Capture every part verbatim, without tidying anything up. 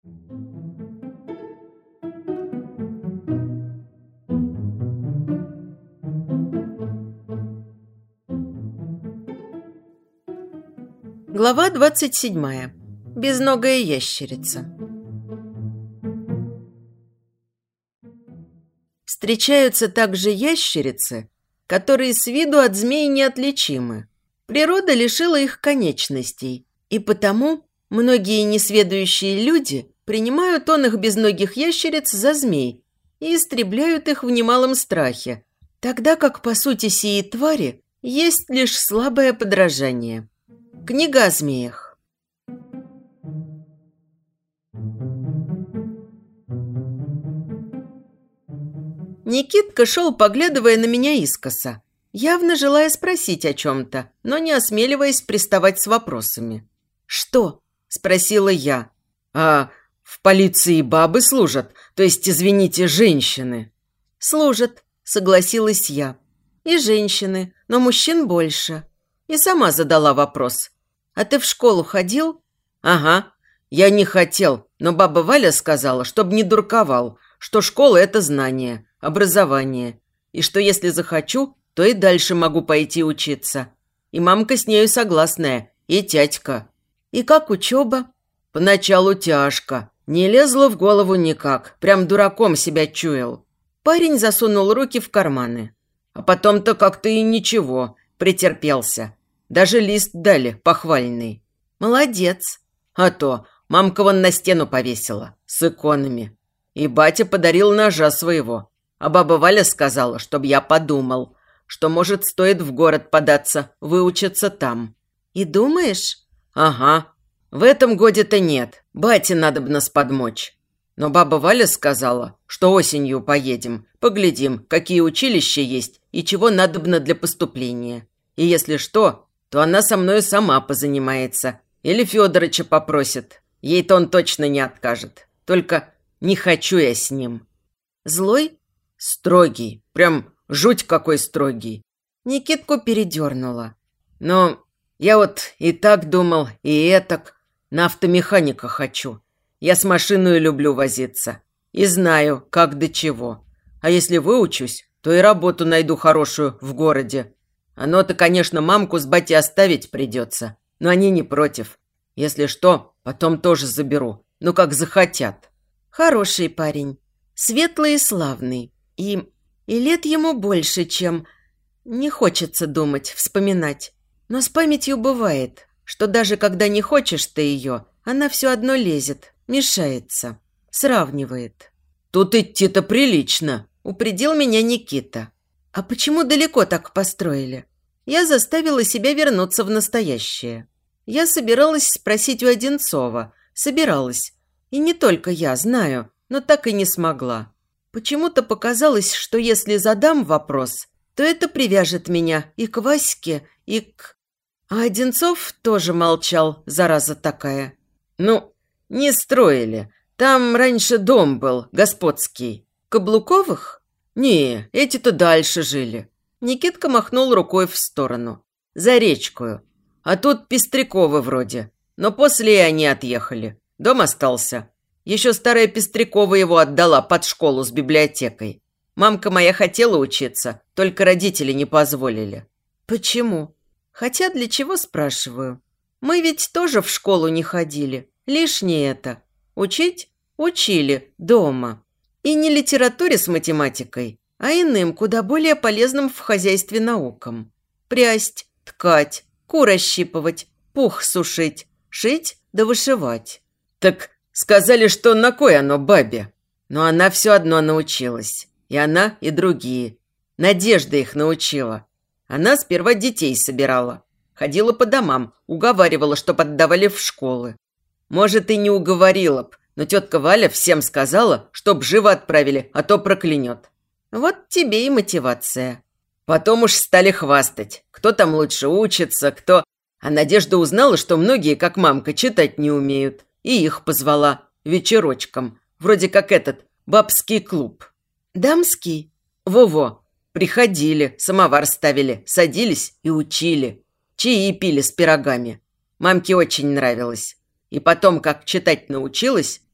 Глава двадцать седьмая. Безногая ящерица. Встречаются также ящерицы, которые с виду от змей неотличимы. Природа лишила их конечностей, и потому многие несведущие люди принимают он их безногих ящериц за змей и истребляют их в немалом страхе, тогда как по сути сии твари есть лишь слабое подражание. Книга о змеях. Никитка шел, поглядывая на меня искоса, явно желая спросить о чем-то, но не осмеливаясь приставать с вопросами. «Что?» – спросила я. «А в полиции бабы служат? То есть, извините, женщины?» «Служат», – согласилась я. «И женщины, но мужчин больше». И сама задала вопрос. «А ты в школу ходил?» «Ага. Я не хотел, но баба Валя сказала, чтоб не дурковал, что школа – это знание, образование, и что если захочу, то и дальше могу пойти учиться. И мамка с нею согласная, и тятька». «И как учеба?» «Поначалу тяжко. Не лезло в голову никак. Прям дураком себя чуял». Парень засунул руки в карманы. «А потом-то как-то и ничего. Претерпелся. Даже лист дали, похвальный». «Молодец». «А то, мамка вон на стену повесила, с иконами. И батя подарил ножа своего. А баба Валя сказала, чтоб я подумал, что, может, стоит в город податься, выучиться там». «И думаешь?» «Ага. В этом годе-то нет. Бате надобно сподмочь. Но баба Валя сказала, что осенью поедем, поглядим, какие училища есть и чего надобно для поступления. И если что, то она со мною сама позанимается. Или Федорыча попросит. Ей-то он точно не откажет. Только не хочу я с ним». «Злой?» «Строгий. Прям жуть какой строгий». Никитку передернула. «Но я вот и так думал, и этак. На автомеханика хочу. Я с машиной люблю возиться. И знаю, как до чего. А если выучусь, то и работу найду хорошую в городе. Оно-то, конечно, мамку с батей оставить придется, но они не против. Если что, потом тоже заберу. Ну, как захотят». «Хороший парень. Светлый и славный. И, и лет ему больше, чем... Не хочется думать, вспоминать. Но с памятью бывает, что даже когда не хочешь ты ее, она все одно лезет, мешается, сравнивает». «Тут идти-то прилично», – упредил меня Никита. «А почему далеко так построили?» Я заставила себя вернуться в настоящее. Я собиралась спросить у Одинцова. Собиралась. И не только я, знаю, но так и не смогла. Почему-то показалось, что если задам вопрос, то это привяжет меня и к Ваське, и к... А Одинцов тоже молчал, зараза такая. «Ну, не строили. Там раньше дом был, господский». «Каблуковых?» «Не, эти-то дальше жили». Никитка махнул рукой в сторону. «За речкою. А тут Пестряковы вроде. Но после и они отъехали. Дом остался. Еще старая Пестрякова его отдала под школу с библиотекой. Мамка моя хотела учиться, только родители не позволили». «Почему?» «Хотя для чего, спрашиваю? Мы ведь тоже в школу не ходили. Лишнее это. Учить? Учили. Дома. И не литературе с математикой, а иным, куда более полезным в хозяйстве наукам. Прясть, ткать, кур ощипывать, пух сушить, шить да вышивать». «Так сказали, что на кой оно бабе?» Но она все одно научилась. И она, и другие. Надежда их научила. Она сперва детей собирала. Ходила по домам, уговаривала, чтоб отдавали в школы. Может, и не уговорила б, но тетка Валя всем сказала, чтоб живо отправили, а то проклянет. Вот тебе и мотивация. Потом уж стали хвастать, кто там лучше учится, кто... А Надежда узнала, что многие, как мамка, читать не умеют. И их позвала вечерочком. Вроде как этот, бабский клуб. «Дамский?» «Во-во. Приходили, самовар ставили, садились и учили. Чаи пили с пирогами. Мамке очень нравилось. И потом, как читать научилась,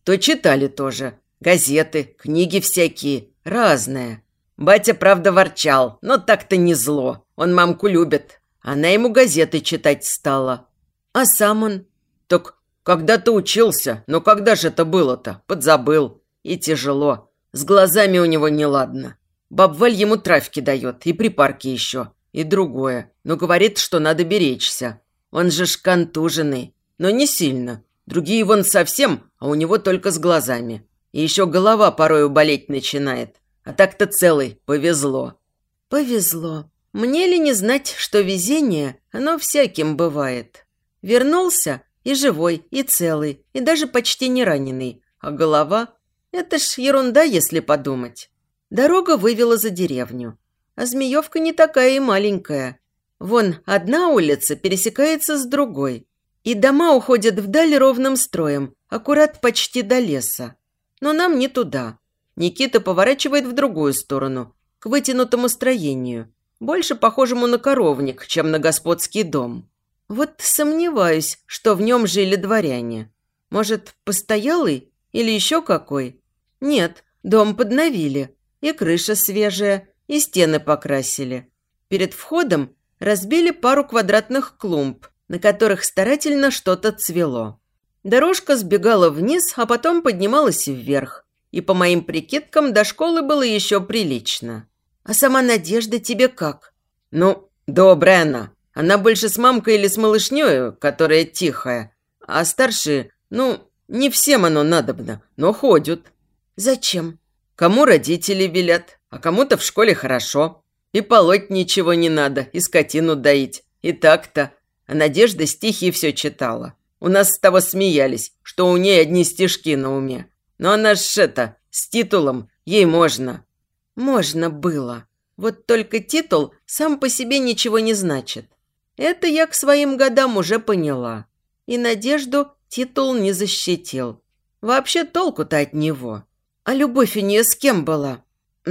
то читали тоже. Газеты, книги всякие, разные. Батя, правда, ворчал, но так-то не зло. Он мамку любит. Она ему газеты читать стала. А сам он? Так когда-то учился, но когда же это было-то? Подзабыл. И тяжело. С глазами у него неладно. Бабваль ему травки дает, и припарки еще, и другое. Но говорит, что надо беречься. Он же ж контуженный, но не сильно. Другие вон совсем, а у него только с глазами. И еще голова порою болеть начинает. А так-то целый, повезло. Повезло. Мне ли не знать, что везение, оно всяким бывает. Вернулся и живой, и целый, и даже почти не раненый. А голова – это ж ерунда, если подумать. Дорога вывела за деревню. А Змеевка не такая и маленькая. Вон одна улица пересекается с другой. И дома уходят вдаль ровным строем, аккурат почти до леса. Но нам не туда. Никита поворачивает в другую сторону, к вытянутому строению, больше похожему на коровник, чем на господский дом. Вот сомневаюсь, что в нем жили дворяне. Может, постоялый или еще какой? Нет, дом подновили. И крыша свежая, и стены покрасили. Перед входом разбили пару квадратных клумб, на которых старательно что-то цвело. Дорожка сбегала вниз, а потом поднималась вверх. И по моим прикидкам до школы было еще прилично. А сама Надежда тебе как? Ну, добрая она. Она больше с мамкой или с малышнёю, которая тихая. А старшие, ну, не всем оно надобно, но ходят. Зачем? Кому родители велят, а кому-то в школе хорошо. И полоть ничего не надо, и скотину доить. И так-то. А Надежда стихи все читала. У нас с того смеялись, что у ней одни стишки на уме. Но она ж это, с титулом, ей можно. Можно было. Вот только титул сам по себе ничего не значит. Это я к своим годам уже поняла. И Надежду титул не защитил. Вообще толку-то от него. А любовь у нее с кем была?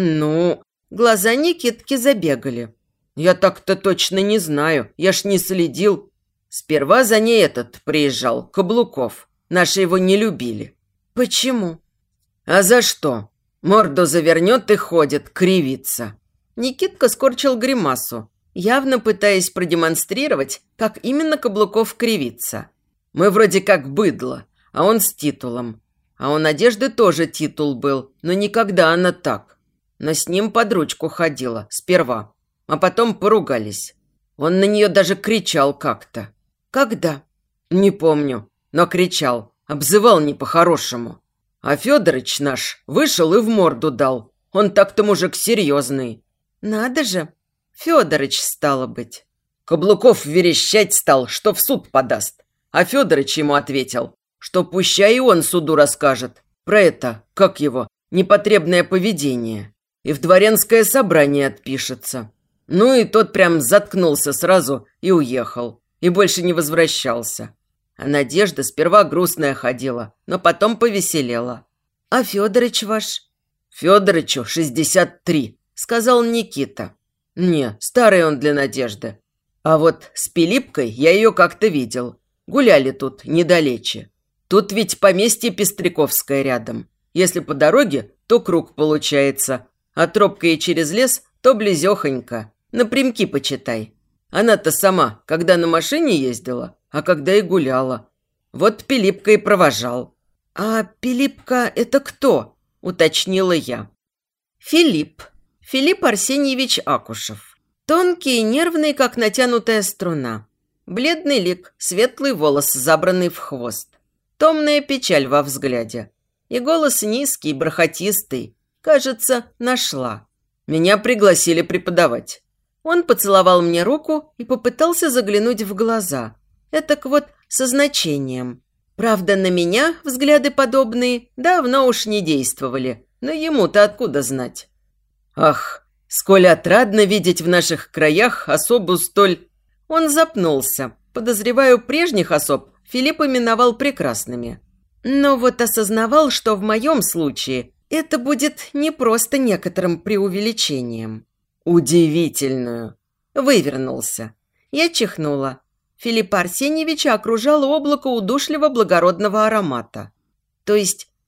Ну, глаза Никитки забегали. Я так-то точно не знаю, я ж не следил. Сперва за ней этот приезжал, Каблуков. Наши его не любили. Почему? А за что? Морду завернет и ходит, кривится. Никитка скорчил гримасу, явно пытаясь продемонстрировать, как именно Каблуков кривится. Мы вроде как быдло, а он с титулом. А у Надежды тоже титул был, но никогда она так. Но с ним под ручку ходила, сперва. А потом поругались. Он на нее даже кричал как-то. Когда? Не помню, но кричал. Обзывал не по-хорошему. А Федорыч наш вышел и в морду дал. Он так-то мужик серьезный. Надо же. Федорыч стало быть. Каблуков верещать стал, что в суд подаст. А Федорыч ему ответил, что пущай и он суду расскажет. Про это, как его, непотребное поведение. И в дворянское собрание отпишется. Ну и тот прям заткнулся сразу и уехал. И больше не возвращался. А Надежда сперва грустная ходила, но потом повеселела. А Федорыч ваш? Федорычу шестьдесят три, сказал Никита. Не, старый он для Надежды. А вот с Пилипкой я ее как-то видел. Гуляли тут недалече. Тут ведь поместье Пестряковское рядом. Если по дороге, то круг получается. А тропкой через лес, то близехонько. Напрямки почитай. Она-то сама, когда на машине ездила, а когда и гуляла. Вот Пилипка и провожал. «А Пилипка – это кто?» – уточнила я. «Филипп. Филипп Арсеньевич Акушев. Тонкий и нервный, как натянутая струна. Бледный лик, светлый волос, забранный в хвост. Томная печаль во взгляде. И голос низкий, бархатистый. Кажется, нашла. Меня пригласили преподавать. Он поцеловал мне руку и попытался заглянуть в глаза. Этак вот со значением. Правда, на меня взгляды подобные давно уж не действовали. Но ему-то откуда знать? Ах, сколь отрадно видеть в наших краях особу столь... Он запнулся. Подозреваю, прежних особ Филипп именовал прекрасными. Но вот осознавал, что в моем случае это будет не просто некоторым преувеличением. Удивительную. Вывернулся. Я чихнула. Филиппа Арсеньевича окружало облако удушливо благородного аромата. То есть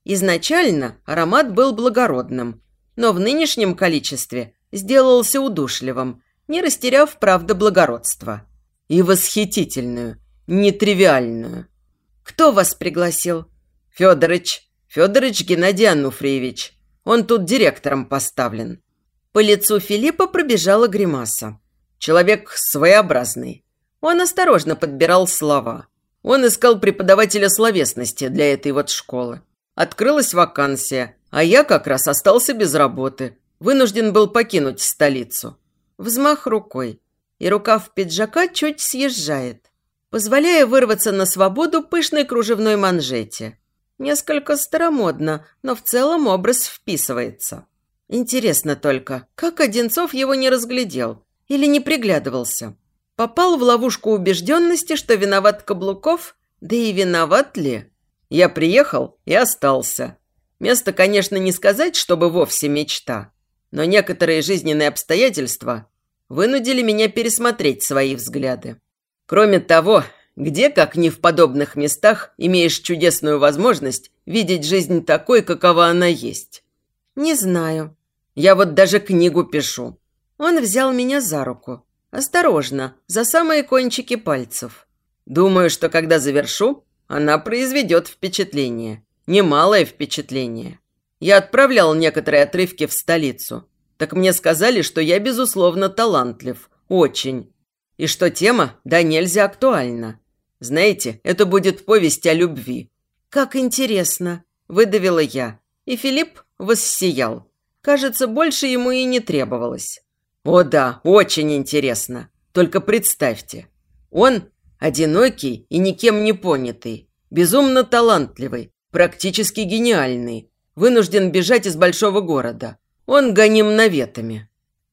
Изначально аромат был благородным, но в нынешнем количестве сделался удушливым, не растеряв, правда, благородства. И восхитительную, нетривиальную. «Кто вас пригласил?» «Федорыч. Федорыч Геннадий Ануфриевич. Он тут директором поставлен». По лицу Филиппа пробежала гримаса. Человек своеобразный. Он осторожно подбирал слова. Он искал преподавателя словесности для этой вот школы. Открылась вакансия, а я как раз остался без работы. Вынужден был покинуть столицу. Взмах рукой, и рукав пиджака чуть съезжает, позволяя вырваться на свободу пышной кружевной манжете. Несколько старомодно, но в целом образ вписывается. Интересно только, как Одинцов его не разглядел или не приглядывался. Попал в ловушку убежденности, что виноват Каблуков, да и виноват ли? Я приехал и остался. Место, конечно, не сказать, чтобы вовсе мечта, но некоторые жизненные обстоятельства вынудили меня пересмотреть свои взгляды. Кроме того, где, как не в подобных местах, имеешь чудесную возможность видеть жизнь такой, какова она есть? Не знаю. Я вот даже книгу пишу. Он взял меня за руку. Осторожно, за самые кончики пальцев. Думаю, что когда завершу, она произведет впечатление. Немалое впечатление. Я отправлял некоторые отрывки в столицу. Так мне сказали, что я, безусловно, талантлив. Очень. И что тема, да нельзя актуальна. Знаете, это будет повесть о любви. «Как интересно!» – выдавила я. И Филипп воссиял. Кажется, больше ему и не требовалось. О да, очень интересно. Только представьте. Он одинокий и никем не понятый, безумно талантливый, практически гениальный, вынужден бежать из большого города. Он гоним наветами.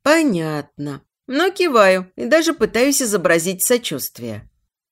Понятно. Но киваю и даже пытаюсь изобразить сочувствие.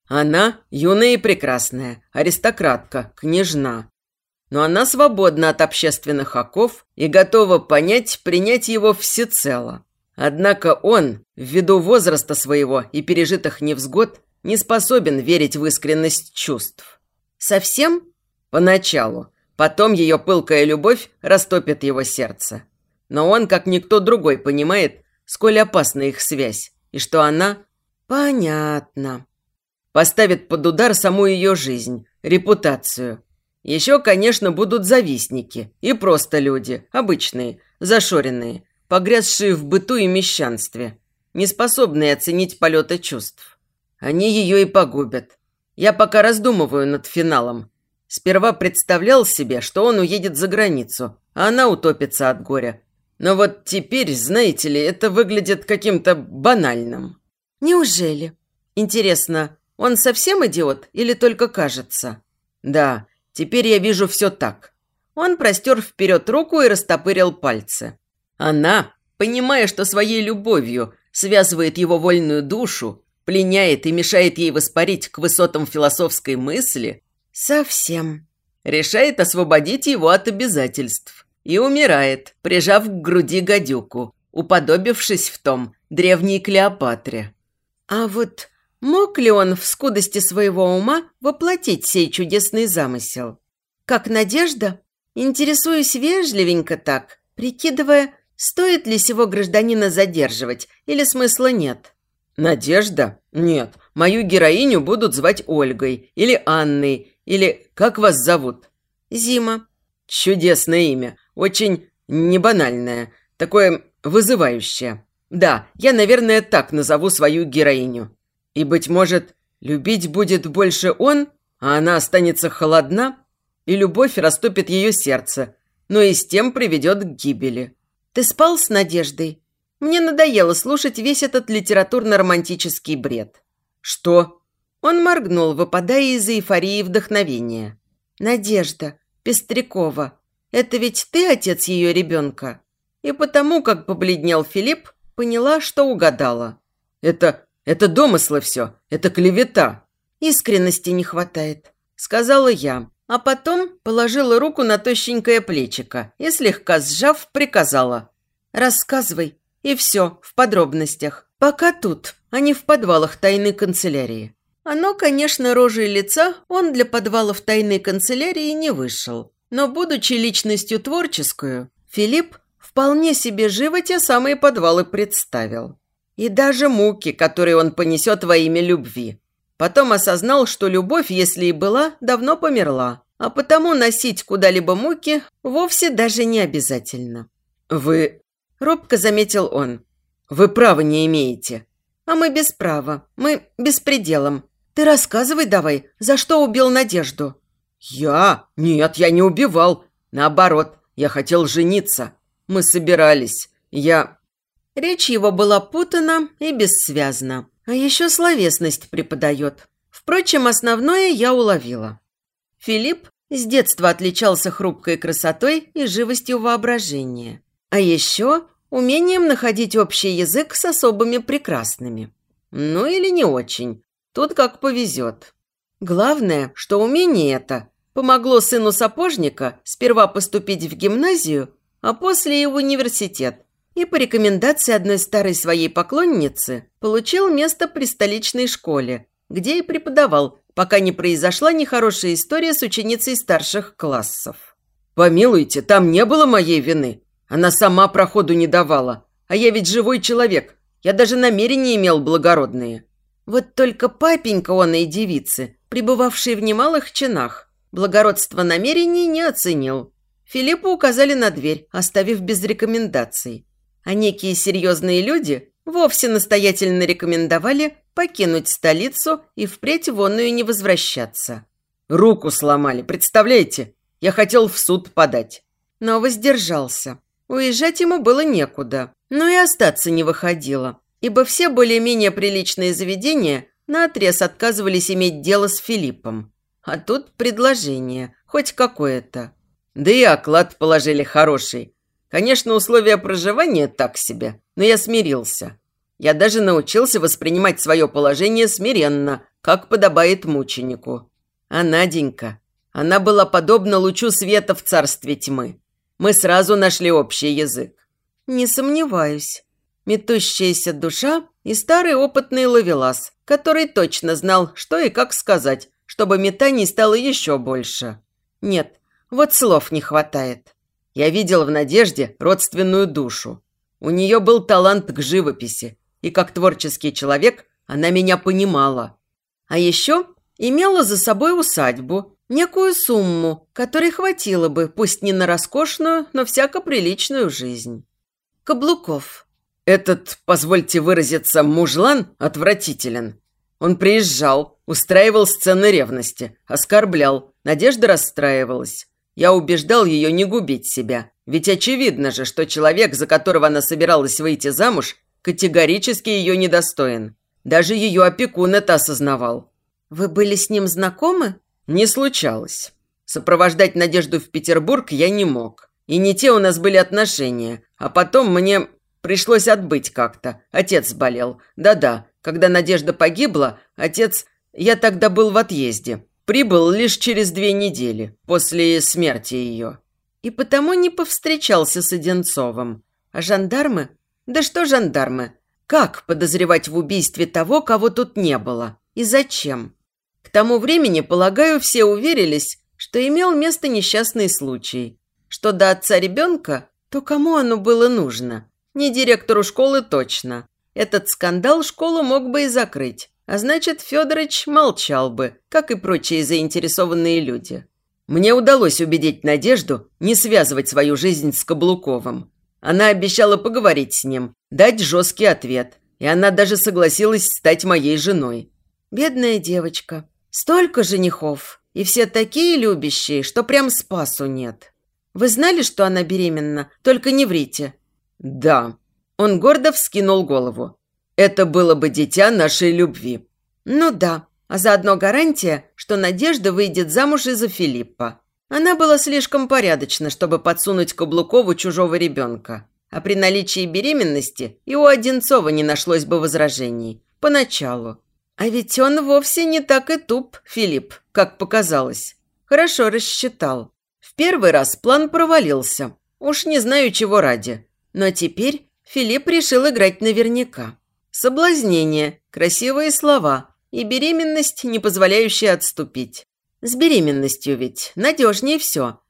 Она юная и прекрасная, аристократка, княжна. Но она свободна от общественных оков и готова понять, принять его всецело. Однако он, ввиду возраста своего и пережитых невзгод, не способен верить в искренность чувств. Совсем? Поначалу. Потом ее пылкая любовь растопит его сердце. Но он, как никто другой, понимает, сколь опасна их связь, и что она... Понятно. Поставит под удар саму ее жизнь, репутацию. Еще, конечно, будут завистники и просто люди, обычные, зашоренные, погрязшие в быту и мещанстве, неспособные оценить полеты чувств. Они ее и погубят. Я пока раздумываю над финалом. Сперва представлял себе, что он уедет за границу, а она утопится от горя. Но вот теперь, знаете ли, это выглядит каким-то банальным. Неужели? Интересно, он совсем идиот или только кажется? Да, теперь я вижу все так. Он простер вперед руку и растопырил пальцы. Она, понимая, что своей любовью связывает его вольную душу, пленяет и мешает ей воспарить к высотам философской мысли, совсем решает освободить его от обязательств и умирает, прижав к груди гадюку, уподобившись в том древней Клеопатре. А вот мог ли он в скудости своего ума воплотить сей чудесный замысел? Как надежда, интересуюсь вежливенько так, прикидывая, стоит ли сего гражданина задерживать или смысла нет. Надежда? Нет. Мою героиню будут звать Ольгой или Анной, или как вас зовут? Зима. Чудесное имя. Очень небанальное. Такое вызывающее. Да, я, наверное, так назову свою героиню. И, быть может, любить будет больше он, а она останется холодна, и любовь растопит ее сердце, но и с тем приведет к гибели. Ты спал с Надеждой? Мне надоело слушать весь этот литературно-романтический бред. Что? Он моргнул, выпадая из эйфории вдохновения. Надежда Пестрякова. Это ведь ты отец ее ребенка? И потому, как побледнел Филипп, поняла, что угадала. Это... это домыслы все, это клевета. Искренности не хватает, сказала я, а потом положила руку на тощенькое плечико и, слегка сжав, приказала. Рассказывай, и все, в подробностях. Пока тут, а не в подвалах тайной канцелярии. Оно, конечно, рожей лица он для подвалов тайной канцелярии не вышел. Но, будучи личностью творческую, Филипп вполне себе живо те самые подвалы представил. И даже муки, которые он понесет во имя любви. Потом осознал, что любовь, если и была, давно померла, а потому носить куда-либо муки вовсе даже не обязательно. «Вы...» – робко заметил он. «Вы права не имеете». «А мы без права, мы беспределом. Ты рассказывай давай, за что убил Надежду?» «Я? Нет, я не убивал. Наоборот, я хотел жениться. Мы собирались. Я...» Речь его была путана и бессвязна. А еще словесность преподает. Впрочем, основное я уловила. Филипп с детства отличался хрупкой красотой и живостью воображения. А еще умением находить общий язык с особыми прекрасными. Ну или не очень. Тут как повезет. Главное, что умение это помогло сыну сапожника сперва поступить в гимназию, а после и в университет. И по рекомендации одной старой своей поклонницы получил место при столичной школе, где и преподавал, пока не произошла нехорошая история с ученицей старших классов. «Помилуйте, там не было моей вины. Она сама проходу не давала. А я ведь живой человек. Я даже намерения имел благородные». Вот только папенька он и девицы, пребывавшие в немалых чинах, благородство намерений не оценил. Филиппу указали на дверь, оставив без рекомендаций. А некие серьезные люди вовсе настоятельно рекомендовали покинуть столицу и впредь в онную не возвращаться. Руку сломали, представляете? Я хотел в суд подать. Но воздержался. Уезжать ему было некуда, но и остаться не выходило, ибо все более-менее приличные заведения наотрез отказывались иметь дело с Филиппом. А тут предложение, хоть какое-то. Да и оклад положили хороший. Конечно, условия проживания так себе, но я смирился. Я даже научился воспринимать свое положение смиренно, как подобает мученику. А Наденька, она была подобна лучу света в царстве тьмы. Мы сразу нашли общий язык. Не сомневаюсь. Метущаяся душа и старый опытный ловелас, который точно знал, что и как сказать, чтобы метаний стало еще больше. Нет, вот слов не хватает. Я видел в Надежде родственную душу. У нее был талант к живописи, и как творческий человек она меня понимала. А еще имела за собой усадьбу, некую сумму, которой хватило бы, пусть не на роскошную, но всяко приличную жизнь. Каблуков. Этот, позвольте выразиться, мужлан отвратителен. Он приезжал, устраивал сцены ревности, оскорблял, Надежда расстраивалась. Я убеждал ее не губить себя, ведь очевидно же, что человек, за которого она собиралась выйти замуж, категорически ее недостоин. Даже ее опекун это осознавал. «Вы были с ним знакомы?» «Не случалось. Сопровождать Надежду в Петербург я не мог. И не те у нас были отношения. А потом мне пришлось отбыть как-то. Отец болел. Да-да, когда Надежда погибла, отец... Я тогда был в отъезде. Прибыл лишь через две недели, после смерти ее. И потому не повстречался с Одинцовым. А жандармы? Да что жандармы? Как подозревать в убийстве того, кого тут не было? И зачем? К тому времени, полагаю, все уверились, что имел место несчастный случай. Что до отца ребенка, то кому оно было нужно? Не директору школы точно. Этот скандал школу мог бы и закрыть. А значит, Федорович молчал бы, как и прочие заинтересованные люди. Мне удалось убедить Надежду не связывать свою жизнь с Каблуковым. Она обещала поговорить с ним, дать жесткий ответ, и она даже согласилась стать моей женой. Бедная девочка. Столько женихов, и все такие любящие, что прям спасу нет. Вы знали, что она беременна? Только не врите. Да. Он гордо вскинул голову. Это было бы дитя нашей любви. Ну да, а заодно гарантия, что Надежда выйдет замуж из-за Филиппа. Она была слишком порядочна, чтобы подсунуть Каблукову чужого ребенка. А при наличии беременности и у Одинцова не нашлось бы возражений. Поначалу. А ведь он вовсе не так и туп, Филипп, как показалось. Хорошо рассчитал. В первый раз план провалился. Уж не знаю, чего ради. Но теперь Филипп решил играть наверняка. Соблазнение, красивые слова и беременность, не позволяющая отступить. С беременностью ведь надежнее все.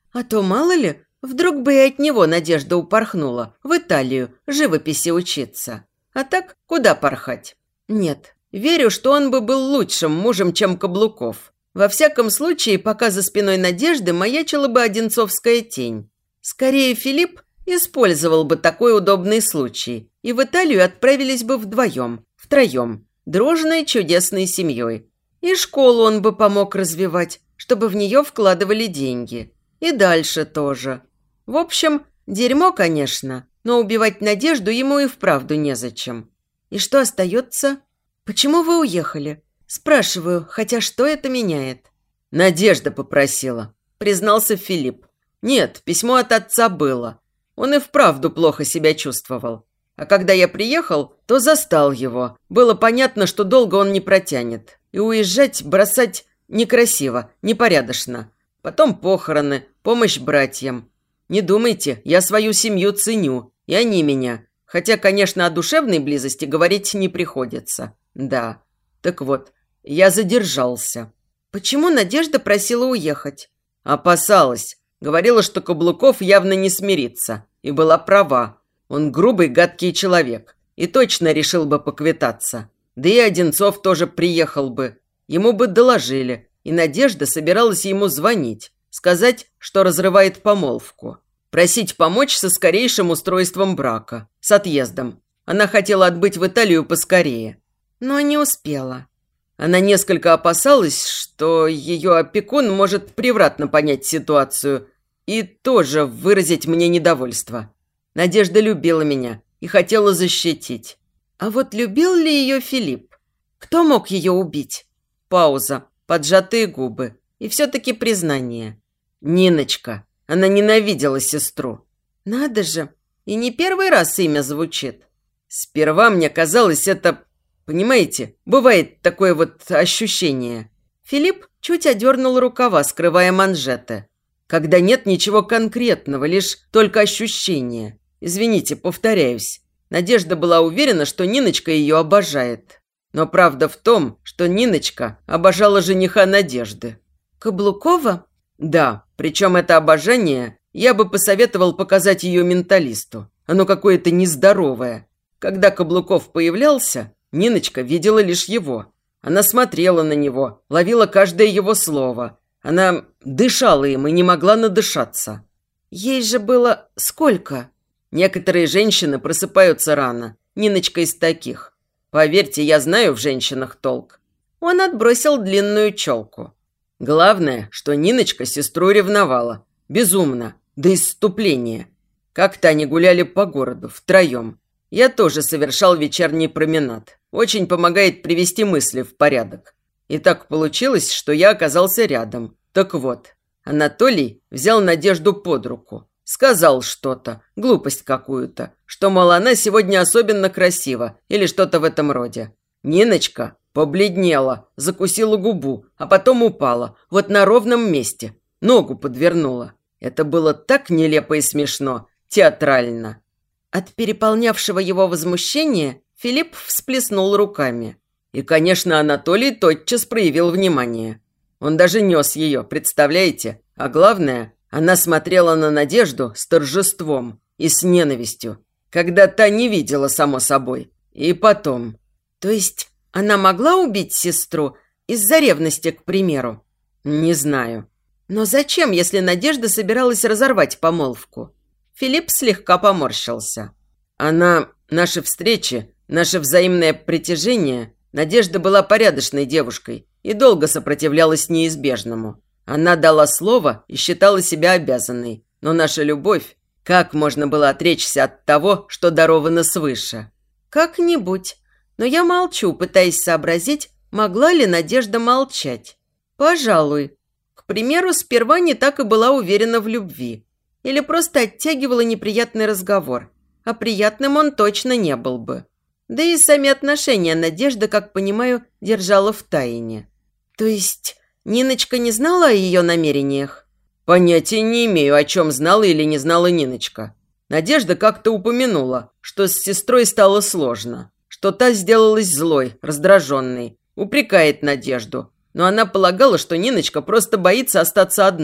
А то, мало ли, вдруг бы и от него Надежда упорхнула в Италию живописи учиться. А так, куда порхать? Нет, верю, что он бы был лучшим мужем, чем Каблуков. Во всяком случае, пока за спиной Надежды маячила бы одинцовская тень. Скорее, Филипп использовал бы такой удобный случай, и в Италию отправились бы вдвоем, втроем, дружной чудесной семьей. И школу он бы помог развивать, чтобы в нее вкладывали деньги. И дальше тоже. В общем, дерьмо, конечно, но убивать Надежду ему и вправду незачем. И что остается? Почему вы уехали? Спрашиваю, хотя что это меняет? Надежда попросила, признался Филипп. Нет, письмо от отца было. Он и вправду плохо себя чувствовал. А когда я приехал, то застал его. Было понятно, что долго он не протянет. И уезжать, бросать некрасиво, непорядочно. Потом похороны, помощь братьям. Не думайте, я свою семью ценю, и они меня. Хотя, конечно, о душевной близости говорить не приходится. Да. Так вот, я задержался. Почему Надежда просила уехать? Опасалась. Говорила, что Каблуков явно не смирится. И была права. Он грубый, гадкий человек. И точно решил бы поквитаться. Да и Одинцов тоже приехал бы. Ему бы доложили. И Надежда собиралась ему звонить. Сказать, что разрывает помолвку. Просить помочь со скорейшим устройством брака. С отъездом. Она хотела отбыть в Италию поскорее. Но не успела. Она несколько опасалась, что ее опекун может превратно понять ситуацию и тоже выразить мне недовольство. Надежда любила меня и хотела защитить. А вот любил ли ее Филипп? Кто мог ее убить? Пауза, поджатые губы и все-таки признание. Ниночка. Она ненавидела сестру. Надо же, и не первый раз имя звучит. Сперва мне казалось это... Понимаете, бывает такое вот ощущение. Филипп чуть одернул рукава, скрывая манжеты. Когда нет ничего конкретного, лишь только ощущение. Извините, повторяюсь. Надежда была уверена, что Ниночка ее обожает. Но правда в том, что Ниночка обожала жениха Надежды. Каблукова? Да, причем это обожание я бы посоветовал показать ее менталисту. Оно какое-то нездоровое. Когда Каблуков появлялся, Ниночка видела лишь его. Она смотрела на него, ловила каждое его слово. Она дышала им и не могла надышаться. Ей же было сколько? Некоторые женщины просыпаются рано. Ниночка из таких. Поверьте, я знаю в женщинах толк. Он отбросил длинную челку. Главное, что Ниночка сестру ревновала. Безумно, до исступления. Как-то они гуляли по городу втроем. Я тоже совершал вечерний променад. Очень помогает привести мысли в порядок. И так получилось, что я оказался рядом. Так вот, Анатолий взял Надежду под руку. Сказал что-то, глупость какую-то, что, мол, она сегодня особенно красива или что-то в этом роде. Ниночка побледнела, закусила губу, а потом упала, вот на ровном месте, ногу подвернула. Это было так нелепо и смешно, театрально. От переполнявшего его возмущения Филипп всплеснул руками. И, конечно, Анатолий тотчас проявил внимание. Он даже нес ее, представляете? А главное, она смотрела на Надежду с торжеством и с ненавистью, когда та не видела, само собой. И потом... То есть она могла убить сестру из-за ревности, к примеру? Не знаю. Но зачем, если Надежда собиралась разорвать помолвку? Филипп слегка поморщился. Она... Наши встречи, наше взаимное притяжение... Надежда была порядочной девушкой и долго сопротивлялась неизбежному. Она дала слово и считала себя обязанной. Но наша любовь... Как можно было отречься от того, что даровано свыше? Как-нибудь. Но я молчу, пытаясь сообразить, могла ли Надежда молчать. Пожалуй. К примеру, сперва не так и была уверена в любви. Или просто оттягивала неприятный разговор. А приятным он точно не был бы. Да и сами отношения Надежда, как понимаю, держала в тайне. То есть Ниночка не знала о ее намерениях? Понятия не имею, о чем знала или не знала Ниночка. Надежда как-то упомянула, что с сестрой стало сложно. Что та сделалась злой, раздраженной. Упрекает Надежду. Но она полагала, что Ниночка просто боится остаться одной.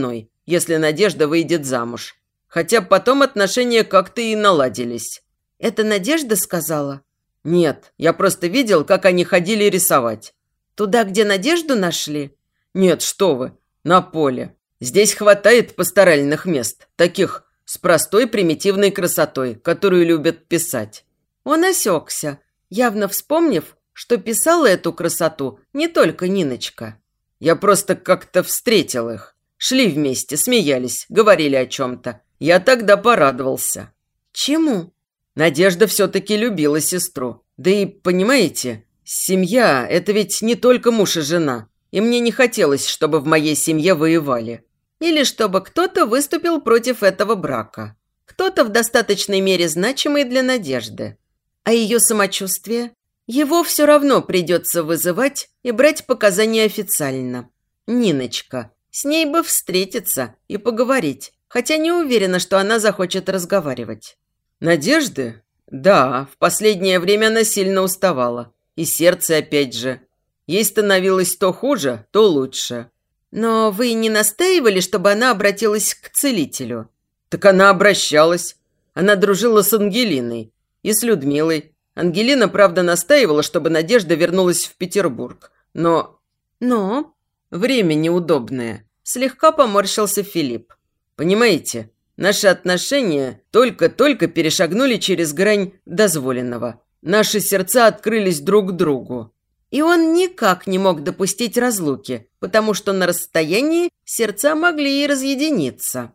если Надежда выйдет замуж. Хотя потом отношения как-то и наладились. Это Надежда сказала? Нет, я просто видел, как они ходили рисовать. Туда, где Надежду нашли? Нет, что вы, на поле. Здесь хватает пасторальных мест, таких с простой примитивной красотой, которую любят писать. Он осекся, явно вспомнив, что писала эту красоту не только Ниночка. Я просто как-то встретил их. Шли вместе, смеялись, говорили о чем-то. Я тогда порадовался. Чему? Надежда все-таки любила сестру. Да и, понимаете, семья – это ведь не только муж и жена. И мне не хотелось, чтобы в моей семье воевали. Или чтобы кто-то выступил против этого брака. Кто-то в достаточной мере значимый для Надежды. А ее самочувствие? Его все равно придется вызывать и брать показания официально. Ниночка. С ней бы встретиться и поговорить. Хотя не уверена, что она захочет разговаривать. Надежды? Да, в последнее время она сильно уставала. И сердце опять же. Ей становилось то хуже, то лучше. Но вы не настаивали, чтобы она обратилась к целителю? Так она обращалась. Она дружила с Ангелиной и с Людмилой. Ангелина, правда, настаивала, чтобы Надежда вернулась в Петербург. Но... Но... Время неудобное. Слегка поморщился Филипп. Понимаете, наши отношения только-только перешагнули через грань дозволенного. Наши сердца открылись друг другу. И он никак не мог допустить разлуки, потому что на расстоянии сердца могли и разъединиться.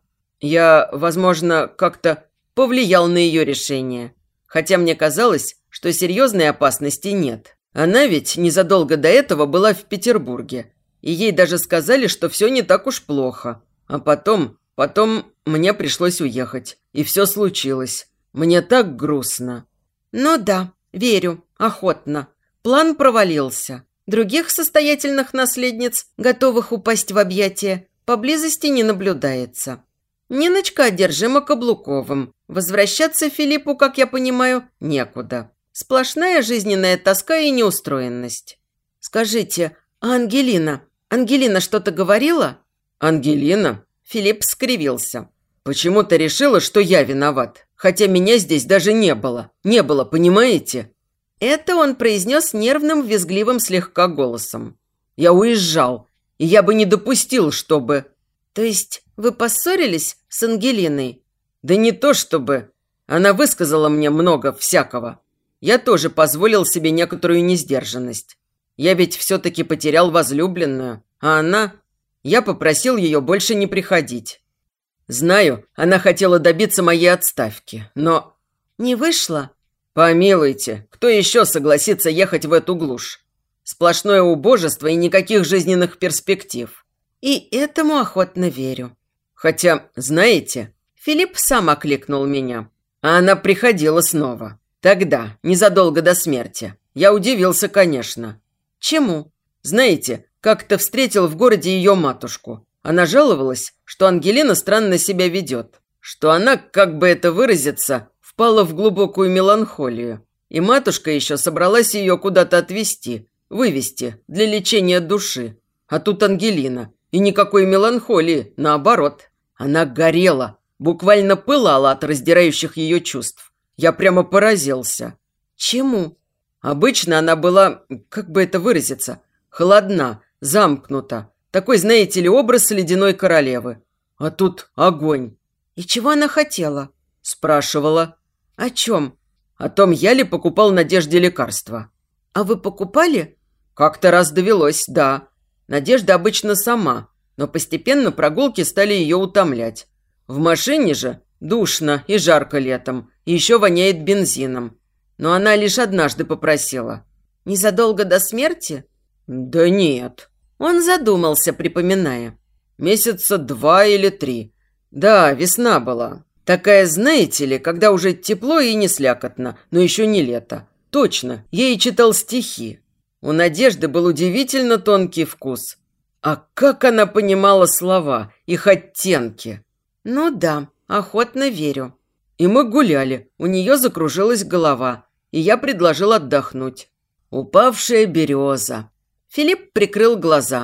Я, возможно, как-то повлиял на ее решение. Хотя мне казалось, что серьезной опасности нет. Она ведь незадолго до этого была в Петербурге. И ей даже сказали, что все не так уж плохо. А потом, потом мне пришлось уехать. И все случилось. Мне так грустно. Ну да, верю, охотно. План провалился. Других состоятельных наследниц, готовых упасть в объятия, поблизости не наблюдается. Ниночка одержима Каблуковым. Возвращаться Филиппу, как я понимаю, некуда. Сплошная жизненная тоска и неустроенность. Скажите, а Ангелина? Ангелина что-то говорила? Ангелина? Филипп скривился. Почему-то решила, что я виноват. Хотя меня здесь даже не было. Не было, понимаете? Это он произнес нервным, визгливым слегка голосом. Я уезжал, и я бы не допустил, чтобы... То есть вы поссорились с Ангелиной? Да не то чтобы. Она высказала мне много всякого. Я тоже позволил себе некоторую несдержанность. Я ведь все-таки потерял возлюбленную, а она... Я попросил ее больше не приходить. Знаю, она хотела добиться моей отставки, но... Не вышло? Помилуйте, кто еще согласится ехать в эту глушь? Сплошное убожество и никаких жизненных перспектив. И этому охотно верю. Хотя, знаете, Филипп сам окликнул меня, а она приходила снова. Тогда, незадолго до смерти. Я удивился, конечно. Чему? Знаете, как-то встретил в городе ее матушку. Она жаловалась, что Ангелина странно себя ведет. Что она, как бы это выразиться, впала в глубокую меланхолию. И матушка еще собралась ее куда-то отвезти, вывести для лечения души. А тут Ангелина. И никакой меланхолии, наоборот. Она горела, буквально пылала от раздирающих ее чувств. Я прямо поразился. Чему? Обычно она была, как бы это выразиться, холодна, замкнута. Такой, знаете ли, образ ледяной королевы. А тут огонь. И чего она хотела? Спрашивала. О чем? О том, я ли покупал Надежде лекарства. А вы покупали? Как-то раз довелось, да. Надежда обычно сама, но постепенно прогулки стали ее утомлять. В машине же душно и жарко летом, и еще воняет бензином. Но она лишь однажды попросила. Незадолго до смерти? Да нет. Он задумался, припоминая. Месяца два или три. Да, весна была. Такая, знаете ли, когда уже тепло и не слякотно, но еще не лето. Точно, я ей читал стихи. У Надежды был удивительно тонкий вкус. А как она понимала слова, их оттенки? Ну да, охотно верю. И мы гуляли, у нее закружилась голова, и я предложил отдохнуть. Упавшая береза. Филипп прикрыл глаза.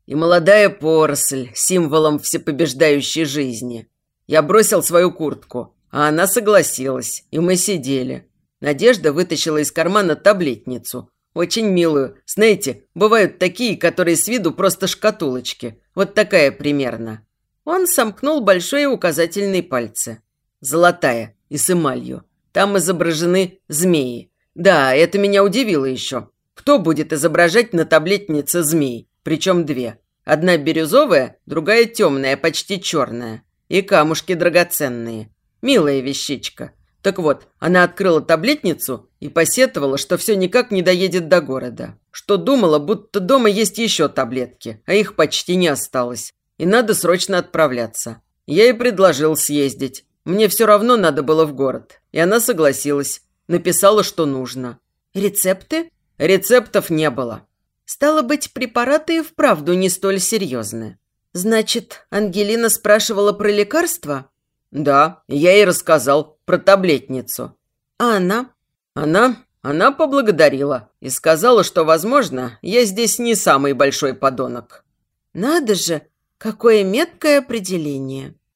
И молодая поросль, символом всепобеждающей жизни. Я бросил свою куртку, а она согласилась, и мы сидели. Надежда вытащила из кармана таблетницу. Очень милую. Знаете, бывают такие, которые с виду просто шкатулочки. Вот такая примерно. Он сомкнул большой и указательный пальцы. Золотая и с эмалью. Там изображены змеи. Да, это меня удивило еще. Кто будет изображать на таблетнице змей? Причем две. Одна бирюзовая, другая темная, почти черная. И камушки драгоценные. Милая вещичка. Так вот, она открыла таблетницу и посетовала, что все никак не доедет до города. Что думала, будто дома есть еще таблетки, а их почти не осталось. И надо срочно отправляться. Я ей предложил съездить. Мне все равно надо было в город. И она согласилась. Написала, что нужно. Рецепты? Рецептов не было. Стало быть, препараты и вправду не столь серьезны. Значит, Ангелина спрашивала про лекарства? Да, я ей рассказал про таблетницу. А она? Она? Она поблагодарила и сказала, что, возможно, я здесь не самый большой подонок. Надо же, какое меткое определение.